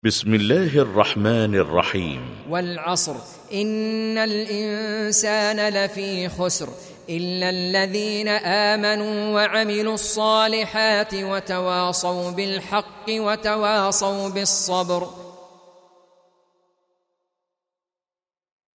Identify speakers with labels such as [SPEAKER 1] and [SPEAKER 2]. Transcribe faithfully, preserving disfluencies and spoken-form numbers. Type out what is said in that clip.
[SPEAKER 1] بسم الله الرحمن الرحيم.
[SPEAKER 2] والعصر إن الإنسان لفي خسر إلا الذين آمنوا وعملوا الصالحات وتواصوا بالحق وتواصوا بالصبر.